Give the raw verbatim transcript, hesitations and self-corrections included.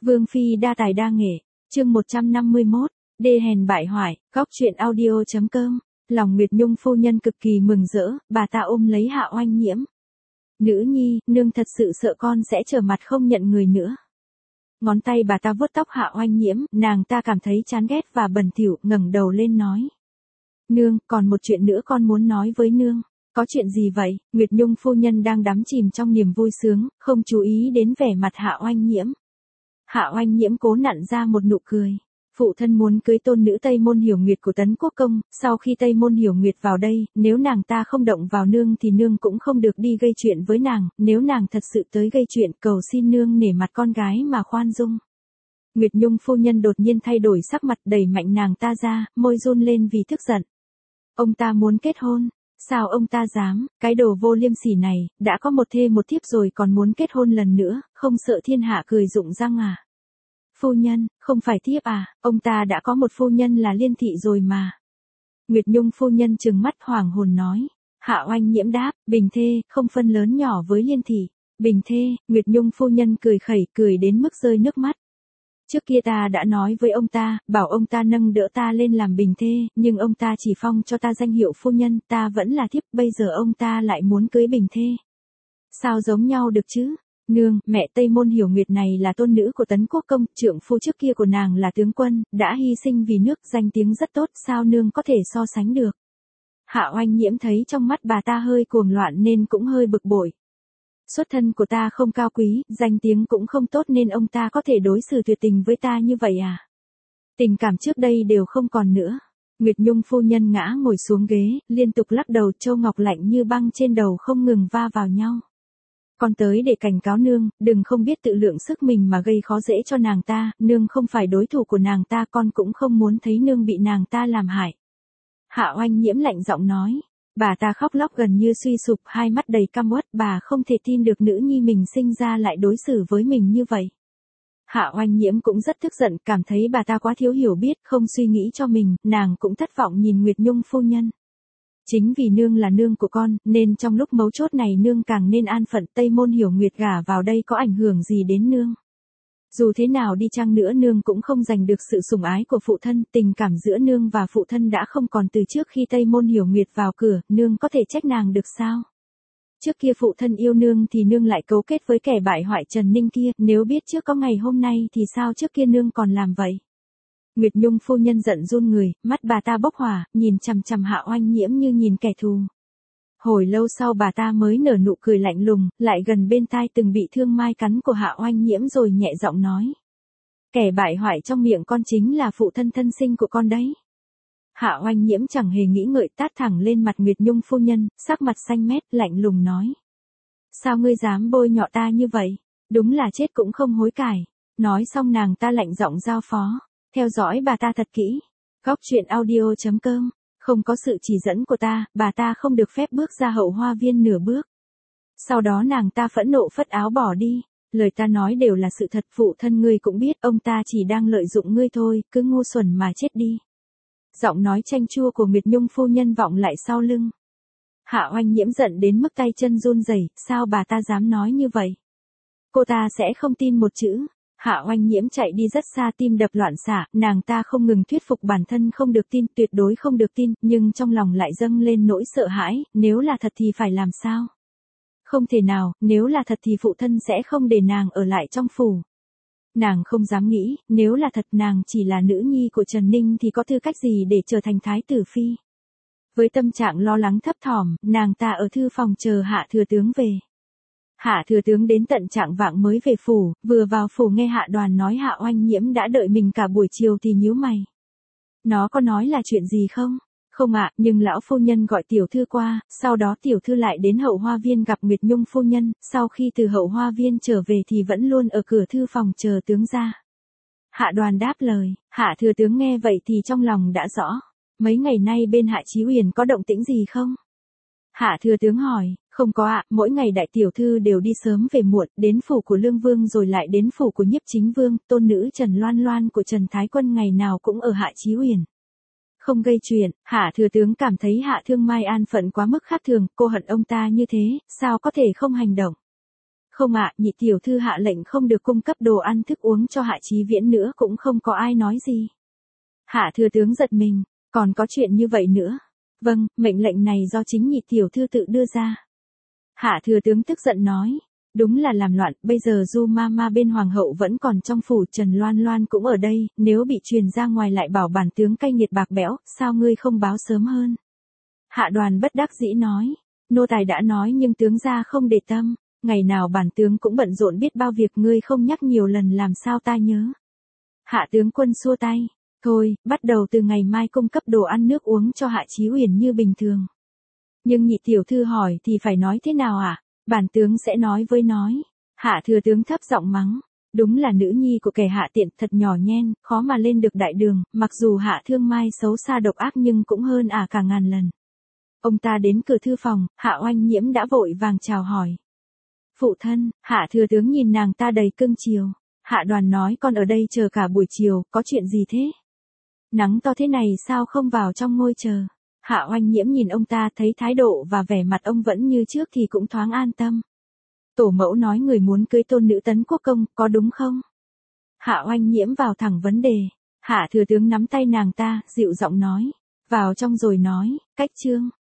Vương phi đa tài đa nghệ, chương một trăm năm mươi mốt, đê hèn bại hoại, góc truyện audio chấm com. Lòng Nguyệt Nhung phu nhân cực kỳ mừng rỡ, bà ta ôm lấy Hạ Oanh Nhiễm. Nữ nhi, nương thật sự sợ con sẽ trở mặt không nhận người nữa. Ngón tay bà ta vuốt tóc Hạ Oanh Nhiễm, nàng ta cảm thấy chán ghét và bẩn thỉu, ngẩng đầu lên nói. Nương, còn một chuyện nữa con muốn nói với nương. Có chuyện gì vậy? Nguyệt Nhung phu nhân đang đắm chìm trong niềm vui sướng, không chú ý đến vẻ mặt Hạ Oanh Nhiễm. Hạ Oanh Nhiễm cố nặn ra một nụ cười. Phụ thân muốn cưới tôn nữ Tây Môn Hiểu Nguyệt của Tấn Quốc Công, sau khi Tây Môn Hiểu Nguyệt vào đây, nếu nàng ta không động vào nương thì nương cũng không được đi gây chuyện với nàng, nếu nàng thật sự tới gây chuyện cầu xin nương nể mặt con gái mà khoan dung. Nguyệt Nhung phu nhân đột nhiên thay đổi sắc mặt, đẩy mạnh nàng ta ra, môi run lên vì tức giận. Ông ta muốn kết hôn. Sao ông ta dám, cái đồ vô liêm sỉ này, đã có một thê một thiếp rồi còn muốn kết hôn lần nữa, không sợ thiên hạ cười rụng răng à? Phu nhân, không phải thiếp à, ông ta đã có một phu nhân là Liên Thị rồi mà. Nguyệt Nhung phu nhân trừng mắt hoàng hồn nói. Hạ Oanh Nhiễm đáp, bình thê, không phân lớn nhỏ với Liên Thị. Bình thê, Nguyệt Nhung phu nhân cười khẩy, cười đến mức rơi nước mắt. Trước kia ta đã nói với ông ta, bảo ông ta nâng đỡ ta lên làm bình thê, nhưng ông ta chỉ phong cho ta danh hiệu phu nhân, ta vẫn là thiếp, bây giờ ông ta lại muốn cưới bình thê. Sao giống nhau được chứ? Nương, mẹ Tây Môn Hiểu Nguyệt này là tôn nữ của Tấn Quốc Công, trượng phu trước kia của nàng là tướng quân, đã hy sinh vì nước, danh tiếng rất tốt, sao nương có thể so sánh được? Hạ Oanh Nhiễm thấy trong mắt bà ta hơi cuồng loạn nên cũng hơi bực bội. Xuất thân của ta không cao quý, danh tiếng cũng không tốt nên ông ta có thể đối xử tuyệt tình với ta như vậy à? Tình cảm trước đây đều không còn nữa. Nguyệt Nhung phu nhân ngã ngồi xuống ghế, liên tục lắc đầu, châu ngọc lạnh như băng trên đầu không ngừng va vào nhau. Con tới để cảnh cáo nương, đừng không biết tự lượng sức mình mà gây khó dễ cho nàng ta, nương không phải đối thủ của nàng ta, con cũng không muốn thấy nương bị nàng ta làm hại. Hạ Oanh Nhiễm lạnh giọng nói. Bà ta khóc lóc gần như suy sụp, hai mắt đầy căm uất, bà không thể tin được nữ nhi mình sinh ra lại đối xử với mình như vậy. Hạ Oanh Nhiễm cũng rất tức giận, cảm thấy bà ta quá thiếu hiểu biết, không suy nghĩ cho mình, nàng cũng thất vọng nhìn Nguyệt Nhung phu nhân. Chính vì nương là nương của con, nên trong lúc mấu chốt này nương càng nên an phận, Tây Môn Hiểu Nguyệt gả vào đây có ảnh hưởng gì đến nương. Dù thế nào đi chăng nữa nương cũng không giành được sự sủng ái của phụ thân, tình cảm giữa nương và phụ thân đã không còn từ trước khi Tây Môn Hiểu Nguyệt vào cửa, nương có thể trách nàng được sao? Trước kia phụ thân yêu nương thì nương lại cấu kết với kẻ bại hoại Trần Ninh kia, nếu biết trước có ngày hôm nay thì sao trước kia nương còn làm vậy? Nguyệt Nhung phu nhân giận run người, mắt bà ta bốc hỏa, nhìn chằm chằm Hạ Oanh Nhiễm như nhìn kẻ thù. Hồi lâu sau bà ta mới nở nụ cười lạnh lùng, lại gần bên tai từng bị thương mai cắn của Hạ Oanh Nhiễm rồi nhẹ giọng nói. Kẻ bại hoại trong miệng con chính là phụ thân thân sinh của con đấy. Hạ Oanh Nhiễm chẳng hề nghĩ ngợi tát thẳng lên mặt Nguyệt Nhung phu nhân, sắc mặt xanh mét, lạnh lùng nói. Sao ngươi dám bôi nhọ ta như vậy? Đúng là chết cũng không hối cải. Nói xong nàng ta lạnh giọng giao phó. Theo dõi bà ta thật kỹ. Góc truyện audio chấm com. Không có sự chỉ dẫn của ta, bà ta không được phép bước ra hậu hoa viên nửa bước. Sau đó nàng ta phẫn nộ phất áo bỏ đi. Lời ta nói đều là sự thật, phụ thân ngươi cũng biết ông ta chỉ đang lợi dụng ngươi thôi, cứ ngu xuẩn mà chết đi. Giọng nói chanh chua của Nguyệt Nhung phu nhân vọng lại sau lưng. Hạ Oanh Nhiễm giận đến mức tay chân run rẩy, sao bà ta dám nói như vậy? Cô ta sẽ không tin một chữ. Hạ Oanh Nhiễm chạy đi rất xa, tim đập loạn xạ, nàng ta không ngừng thuyết phục bản thân không được tin, tuyệt đối không được tin, nhưng trong lòng lại dâng lên nỗi sợ hãi, nếu là thật thì phải làm sao? Không thể nào, nếu là thật thì phụ thân sẽ không để nàng ở lại trong phủ. Nàng không dám nghĩ, nếu là thật nàng chỉ là nữ nhi của Trần Ninh thì có tư cách gì để trở thành thái tử phi. Với tâm trạng lo lắng thấp thỏm, nàng ta ở thư phòng chờ Hạ thừa tướng về. Hạ thừa tướng đến tận trạng vạng mới về phủ, vừa vào phủ nghe Hạ Đoàn nói Hạ Oanh Nhiễm đã đợi mình cả buổi chiều thì nhíu mày. Nó có nói là chuyện gì không? Không ạ, nhưng lão phu nhân gọi tiểu thư qua, sau đó tiểu thư lại đến hậu hoa viên gặp Nguyệt Nhung phu nhân, sau khi từ hậu hoa viên trở về thì vẫn luôn ở cửa thư phòng chờ tướng ra. Hạ Đoàn đáp lời, Hạ thừa tướng nghe vậy thì trong lòng đã rõ. Mấy ngày nay bên Hạ Chí Uyển có động tĩnh gì không? Hạ thừa tướng hỏi, không có ạ, mỗi ngày đại tiểu thư đều đi sớm về muộn, đến phủ của Lương Vương rồi lại đến phủ của Nhiếp Chính Vương, tôn nữ Trần Loan Loan của Trần Thái Quân ngày nào cũng ở Hạ Chí Uyển. Không gây chuyện, Hạ thừa tướng cảm thấy Hạ Thương Mai an phận quá mức khác thường, cô hận ông ta như thế, sao có thể không hành động. Không ạ, nhị tiểu thư hạ lệnh không được cung cấp đồ ăn thức uống cho Hạ Chí Viễn nữa, cũng không có ai nói gì. Hạ thừa tướng giật mình, còn có chuyện như vậy nữa. Vâng, mệnh lệnh này do chính nhị tiểu thư tự đưa ra. Hạ thừa tướng tức giận nói. Đúng là làm loạn, bây giờ Du ma ma bên hoàng hậu vẫn còn trong phủ, Trần Loan Loan cũng ở đây, nếu bị truyền ra ngoài lại bảo bản tướng cay nghiệt bạc bẽo, sao ngươi không báo sớm hơn? Hạ Đoàn bất đắc dĩ nói, nô tài đã nói nhưng tướng gia không để tâm, ngày nào bản tướng cũng bận rộn biết bao việc, ngươi không nhắc nhiều lần làm sao ta nhớ. Hạ tướng quân xua tay, thôi, bắt đầu từ ngày mai cung cấp đồ ăn nước uống cho Hạ Chí Uyển như bình thường. Nhưng nhị tiểu thư hỏi thì phải nói thế nào ạ? À? Bản tướng sẽ nói với nói. Hạ thừa tướng thấp giọng mắng. Đúng là nữ nhi của kẻ hạ tiện, thật nhỏ nhen, khó mà lên được đại đường, mặc dù Hạ Thương Mai xấu xa độc ác nhưng cũng hơn ả à cả ngàn lần. Ông ta đến cửa thư phòng, Hạ Oanh Nhiễm đã vội vàng chào hỏi. Phụ thân, Hạ thừa tướng nhìn nàng ta đầy cưng chiều. Hạ Đoàn nói con ở đây chờ cả buổi chiều, có chuyện gì thế? Nắng to thế này sao không vào trong ngôi chờ? Hạ Oanh Nhiễm nhìn ông ta thấy thái độ và vẻ mặt ông vẫn như trước thì cũng thoáng an tâm. Tổ mẫu nói người muốn cưới tôn nữ Tấn Quốc công, có đúng không? Hạ Oanh Nhiễm vào thẳng vấn đề. Hạ thừa tướng nắm tay nàng ta, dịu giọng nói. Vào trong rồi nói, cách chương.